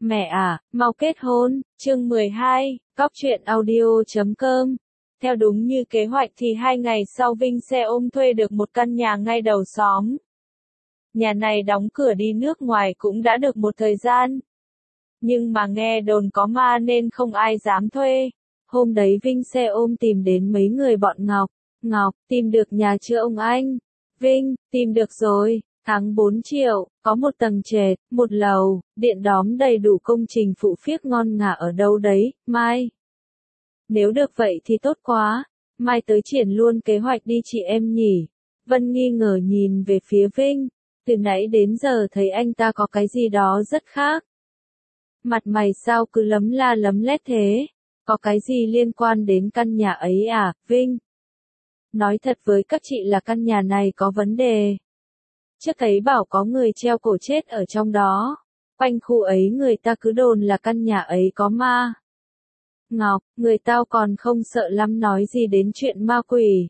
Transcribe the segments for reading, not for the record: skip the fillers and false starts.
Mẹ à, mau kết hôn, chương 12, cóc truyện audio.com. Theo đúng như kế hoạch thì 2 ngày sau Vinh xe ôm thuê được một căn nhà ngay đầu xóm. Nhà này đóng cửa đi nước ngoài cũng đã được một thời gian. Nhưng mà nghe đồn có ma nên không ai dám thuê. Hôm đấy Vinh xe ôm tìm đến mấy người bọn Ngọc. Ngọc, tìm được nhà chưa ông anh? Vinh, tìm được rồi. Tháng 4 triệu, có một tầng trệt, một lầu, điện đóm đầy đủ công trình phụ phiếc ngon ngả ở đâu đấy, Mai. Nếu được vậy thì tốt quá, Mai tới triển luôn kế hoạch đi chị em nhỉ. Vân nghi ngờ nhìn về phía Vinh, từ nãy đến giờ thấy anh ta có cái gì đó rất khác. Mặt mày sao cứ lấm la lấm lét thế, có cái gì liên quan đến căn nhà ấy à, Vinh? Nói thật với các chị là căn nhà này có vấn đề. Trước thấy bảo có người treo cổ chết ở trong đó. Quanh khu ấy người ta cứ đồn là căn nhà ấy có ma. Ngọc, người tao còn không sợ lắm nói gì đến chuyện ma quỷ.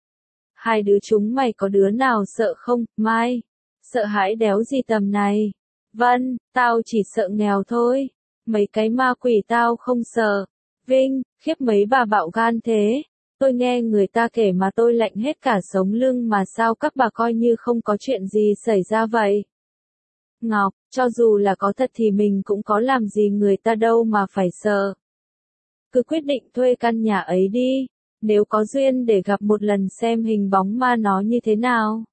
Hai đứa chúng mày có đứa nào sợ không, Mai? Sợ hãi đéo gì tầm này. Vân, tao chỉ sợ nghèo thôi. Mấy cái ma quỷ tao không sợ. Vinh, khiếp mấy bà bạo gan thế. Tôi nghe người ta kể mà tôi lạnh hết cả sống lưng mà sao các bà coi như không có chuyện gì xảy ra vậy? Ngọc, cho dù là có thật thì mình cũng có làm gì người ta đâu mà phải sợ. Cứ quyết định thuê căn nhà ấy đi, nếu có duyên để gặp một lần xem hình bóng ma nó như thế nào.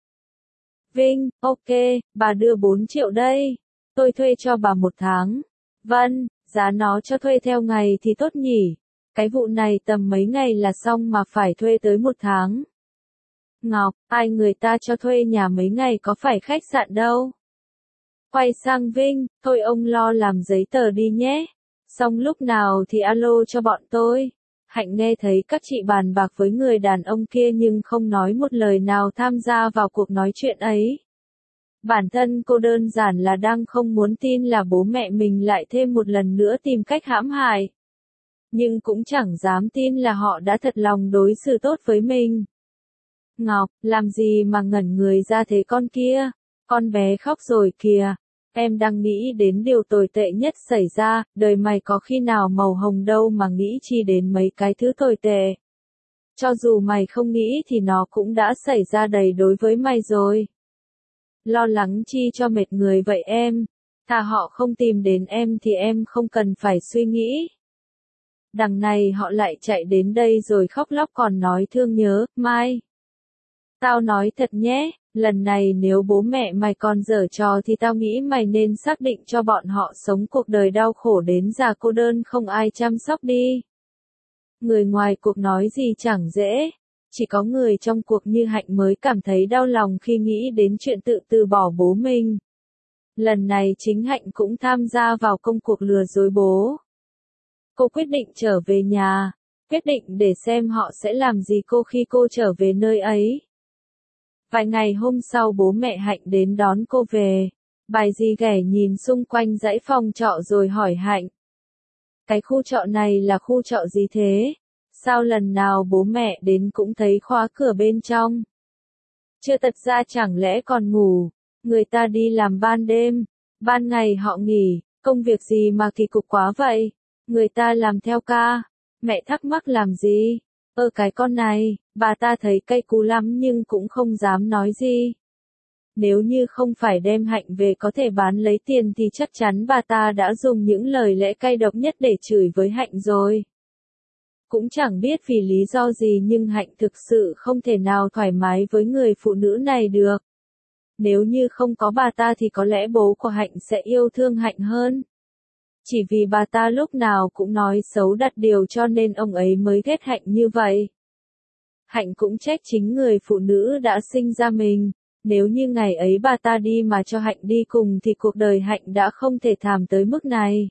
Vinh, ok, bà đưa 4 triệu đây, tôi thuê cho bà 1 tháng. Vân, giá nó cho thuê theo ngày thì tốt nhỉ. Cái vụ này tầm mấy ngày là xong mà phải thuê tới 1 tháng. Ngọc, ai người ta cho thuê nhà mấy ngày có phải khách sạn đâu. Quay sang Vinh, thôi ông lo làm giấy tờ đi nhé. Xong lúc nào thì alo cho bọn tôi. Hạnh nghe thấy các chị bàn bạc với người đàn ông kia nhưng không nói một lời nào tham gia vào cuộc nói chuyện ấy. Bản thân cô đơn giản là đang không muốn tin là bố mẹ mình lại thêm một lần nữa tìm cách hãm hại. Nhưng cũng chẳng dám tin là họ đã thật lòng đối xử tốt với mình. Ngọc, làm gì mà ngẩn người ra thế con kia? Con bé khóc rồi kìa. Em đang nghĩ đến điều tồi tệ nhất xảy ra, đời mày có khi nào màu hồng đâu mà nghĩ chi đến mấy cái thứ tồi tệ. Cho dù mày không nghĩ thì nó cũng đã xảy ra đầy đối với mày rồi. Lo lắng chi cho mệt người vậy em? Thà họ không tìm đến em thì em không cần phải suy nghĩ. Đằng này họ lại chạy đến đây rồi khóc lóc còn nói thương nhớ, Mai. Tao nói thật nhé, lần này nếu bố mẹ mày còn giở trò thì tao nghĩ mày nên xác định cho bọn họ sống cuộc đời đau khổ đến già cô đơn không ai chăm sóc đi. Người ngoài cuộc nói gì chẳng dễ, chỉ có người trong cuộc như Hạnh mới cảm thấy đau lòng khi nghĩ đến chuyện tự từ bỏ bố mình. Lần này chính Hạnh cũng tham gia vào công cuộc lừa dối bố. Cô quyết định trở về nhà, quyết định để xem họ sẽ làm gì khi cô trở về nơi ấy. Vài ngày hôm sau bố mẹ Hạnh đến đón cô về. Bài Di ghẻ nhìn xung quanh dãy phòng trọ rồi hỏi Hạnh. Cái khu trọ này là khu trọ gì thế? Sao lần nào bố mẹ đến cũng thấy khóa cửa bên trong? Chưa thật ra chẳng lẽ còn ngủ? Người ta đi làm ban đêm, ban ngày họ nghỉ, công việc gì mà kỳ cục quá vậy? Người ta làm theo ca. Mẹ thắc mắc làm gì? Cái con này, bà ta thấy cay cú lắm nhưng cũng không dám nói gì. Nếu như không phải đem Hạnh về có thể bán lấy tiền thì chắc chắn bà ta đã dùng những lời lẽ cay độc nhất để chửi với Hạnh rồi. Cũng chẳng biết vì lý do gì nhưng Hạnh thực sự không thể nào thoải mái với người phụ nữ này được. Nếu như không có bà ta thì có lẽ bố của Hạnh sẽ yêu thương Hạnh hơn. Chỉ vì bà ta lúc nào cũng nói xấu đặt điều cho nên ông ấy mới ghét Hạnh như vậy. Hạnh cũng trách chính người phụ nữ đã sinh ra mình. Nếu như ngày ấy bà ta đi mà cho Hạnh đi cùng thì cuộc đời Hạnh đã không thể thảm tới mức này.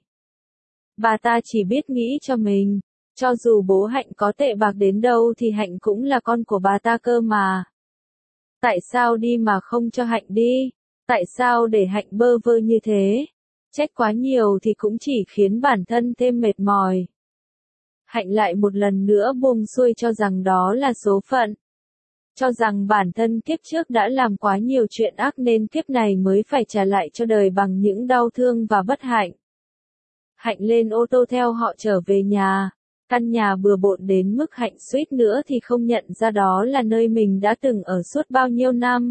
Bà ta chỉ biết nghĩ cho mình. Cho dù bố Hạnh có tệ bạc đến đâu thì Hạnh cũng là con của bà ta cơ mà. Tại sao đi mà không cho Hạnh đi? Tại sao để Hạnh bơ vơ như thế? Trách quá nhiều thì cũng chỉ khiến bản thân thêm mệt mỏi. Hạnh lại một lần nữa buông xuôi cho rằng đó là số phận. Cho rằng bản thân kiếp trước đã làm quá nhiều chuyện ác nên kiếp này mới phải trả lại cho đời bằng những đau thương và bất hạnh. Hạnh lên ô tô theo họ trở về nhà. Căn nhà bừa bộn đến mức Hạnh suýt nữa thì không nhận ra đó là nơi mình đã từng ở suốt bao nhiêu năm.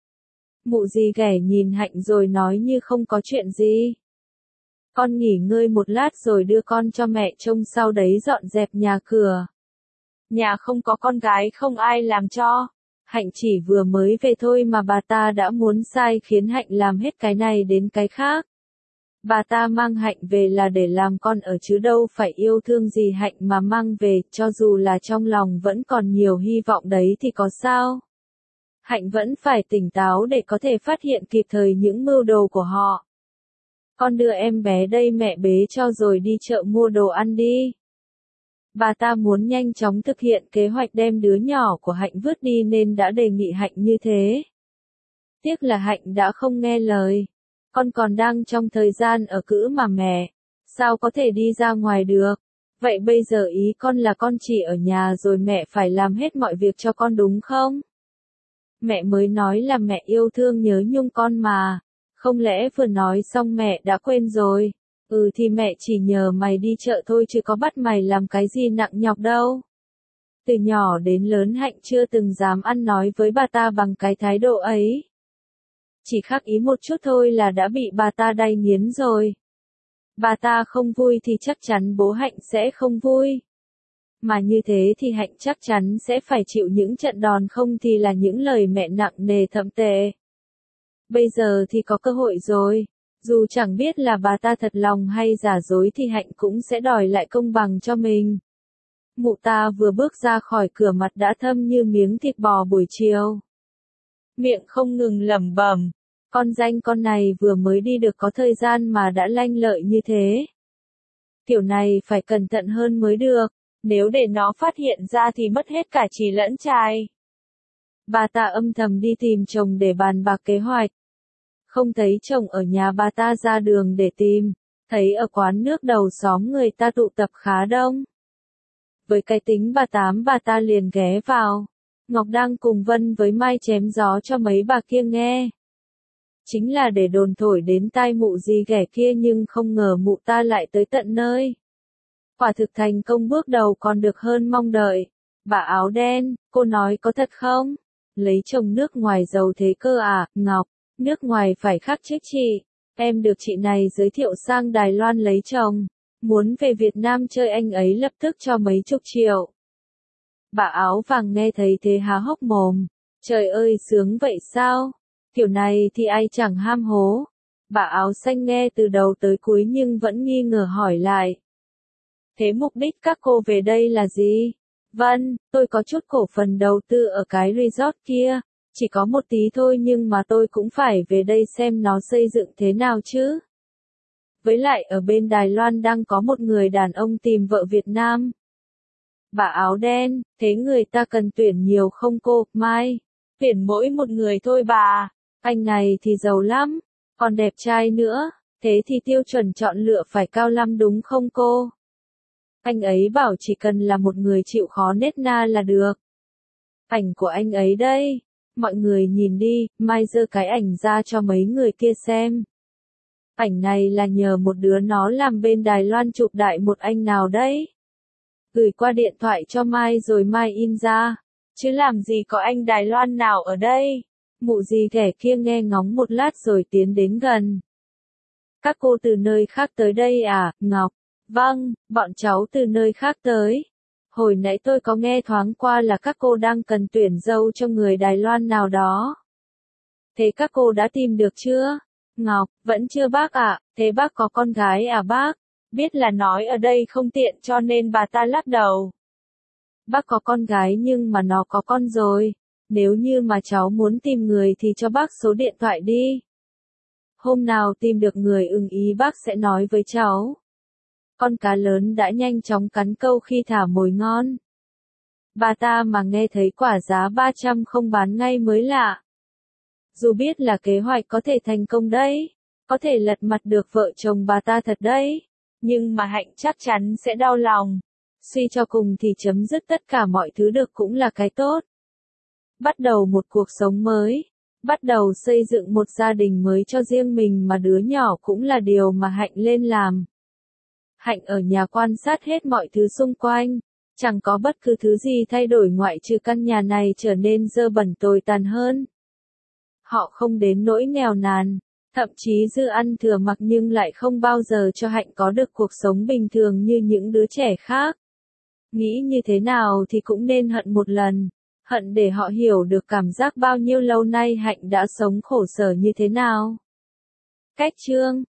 Mụ dì ghẻ nhìn Hạnh rồi nói như không có chuyện gì. Con nghỉ ngơi một lát rồi đưa con cho mẹ trông, sau đấy dọn dẹp nhà cửa. Nhà không có con gái không ai làm cho. Hạnh chỉ vừa mới về thôi mà bà ta đã muốn sai khiến Hạnh làm hết cái này đến cái khác. Bà ta mang Hạnh về là để làm con ở chứ đâu phải yêu thương gì Hạnh mà mang về, cho dù là trong lòng vẫn còn nhiều hy vọng đấy thì có sao. Hạnh vẫn phải tỉnh táo để có thể phát hiện kịp thời những mưu đồ của họ. Con đưa em bé đây mẹ bế cho rồi đi chợ mua đồ ăn đi. Bà ta muốn nhanh chóng thực hiện kế hoạch đem đứa nhỏ của Hạnh vứt đi nên đã đề nghị Hạnh như thế. Tiếc là Hạnh đã không nghe lời. Con còn đang trong thời gian ở cữ mà mẹ. Sao có thể đi ra ngoài được? Vậy bây giờ ý con là con chỉ ở nhà rồi mẹ phải làm hết mọi việc cho con đúng không? Mẹ mới nói là mẹ yêu thương nhớ nhung con mà. Không lẽ vừa nói xong mẹ đã quên rồi? Ừ thì mẹ chỉ nhờ mày đi chợ thôi chứ có bắt mày làm cái gì nặng nhọc đâu. Từ nhỏ đến lớn Hạnh chưa từng dám ăn nói với bà ta bằng cái thái độ ấy. Chỉ khác ý một chút thôi là đã bị bà ta đay nghiến rồi. Bà ta không vui thì chắc chắn bố Hạnh sẽ không vui. Mà như thế thì Hạnh chắc chắn sẽ phải chịu những trận đòn, không thì là những lời mẹ nặng nề thậm tệ. Bây giờ thì có cơ hội rồi. Dù chẳng biết là bà ta thật lòng hay giả dối thì Hạnh cũng sẽ đòi lại công bằng cho mình. Mụ ta vừa bước ra khỏi cửa mặt đã thâm như miếng thịt bò buổi chiều. Miệng không ngừng lẩm bẩm. Con danh con này vừa mới đi được có thời gian mà đã lanh lợi như thế. Kiểu này phải cẩn thận hơn mới được. Nếu để nó phát hiện ra thì mất hết cả chì lẫn chài. Bà ta âm thầm đi tìm chồng để bàn bạc kế hoạch. Không thấy chồng ở nhà, bà ta ra đường để tìm. Thấy ở quán nước đầu xóm người ta tụ tập khá đông. Với cái tính bà Tám, bà ta liền ghé vào. Ngọc đang cùng Vân với Mai chém gió cho mấy bà kia nghe. Chính là để đồn thổi đến tai mụ dì ghẻ kia, nhưng không ngờ mụ ta lại tới tận nơi. Quả thực thành công bước đầu còn được hơn mong đợi. Bà áo đen, cô nói có thật không? Lấy chồng nước ngoài giàu thế cơ à, Ngọc? Nước ngoài phải khác chứ chị. Em được chị này giới thiệu sang Đài Loan lấy chồng. Muốn về Việt Nam chơi, anh ấy lập tức cho mấy chục triệu. Bà áo vàng nghe thấy thế há hốc mồm. Trời ơi, sướng vậy sao? Kiểu này thì ai chẳng ham hố. Bà áo xanh nghe từ đầu tới cuối nhưng vẫn nghi ngờ hỏi lại. Thế mục đích các cô về đây là gì? Vâng, tôi có chút cổ phần đầu tư ở cái resort kia. Chỉ có một tí thôi nhưng mà tôi cũng phải về đây xem nó xây dựng thế nào chứ. Với lại ở bên Đài Loan đang có một người đàn ông tìm vợ Việt Nam. Bà áo đen, thế người ta cần tuyển nhiều không cô, Mai? Tuyển mỗi một người thôi bà. Anh này thì giàu lắm, còn đẹp trai nữa, thế thì tiêu chuẩn chọn lựa phải cao lắm đúng không cô? Anh ấy bảo chỉ cần là một người chịu khó nết na là được. Ảnh của anh ấy đây. Mọi người nhìn đi, Mai giơ cái ảnh ra cho mấy người kia xem. Ảnh này là nhờ một đứa nó làm bên Đài Loan chụp đại một anh nào đấy. Gửi qua điện thoại cho Mai rồi Mai in ra. Chứ làm gì có anh Đài Loan nào ở đây. Mụ dì ghẻ kia nghe ngóng một lát rồi tiến đến gần. Các cô từ nơi khác tới đây à, Ngọc? Vâng, bọn cháu từ nơi khác tới. Hồi nãy tôi có nghe thoáng qua là các cô đang cần tuyển dâu cho người Đài Loan nào đó. Thế các cô đã tìm được chưa? Ngọc, vẫn chưa bác ạ. Thế bác có con gái à bác? Biết là nói ở đây không tiện cho nên bà ta lắc đầu. Bác có con gái nhưng mà nó có con rồi. Nếu như mà cháu muốn tìm người thì cho bác số điện thoại đi. Hôm nào tìm được người ưng ý bác sẽ nói với cháu. Con cá lớn đã nhanh chóng cắn câu khi thả mồi ngon. Bà ta mà nghe thấy quả giá 300 không bán ngay mới lạ. Dù biết là kế hoạch có thể thành công đấy, có thể lật mặt được vợ chồng bà ta thật đấy, nhưng mà Hạnh chắc chắn sẽ đau lòng. Suy cho cùng thì chấm dứt tất cả mọi thứ được cũng là cái tốt. Bắt đầu một cuộc sống mới, bắt đầu xây dựng một gia đình mới cho riêng mình mà đứa nhỏ cũng là điều mà Hạnh lên làm. Hạnh ở nhà quan sát hết mọi thứ xung quanh. Chẳng có bất cứ thứ gì thay đổi ngoại trừ căn nhà này trở nên dơ bẩn tồi tàn hơn. Họ không đến nỗi nghèo nàn, thậm chí dư ăn thừa mặc nhưng lại không bao giờ cho Hạnh có được cuộc sống bình thường như những đứa trẻ khác. Nghĩ như thế nào thì cũng nên hận một lần, hận để họ hiểu được cảm giác bao nhiêu lâu nay Hạnh đã sống khổ sở như thế nào. Cách chương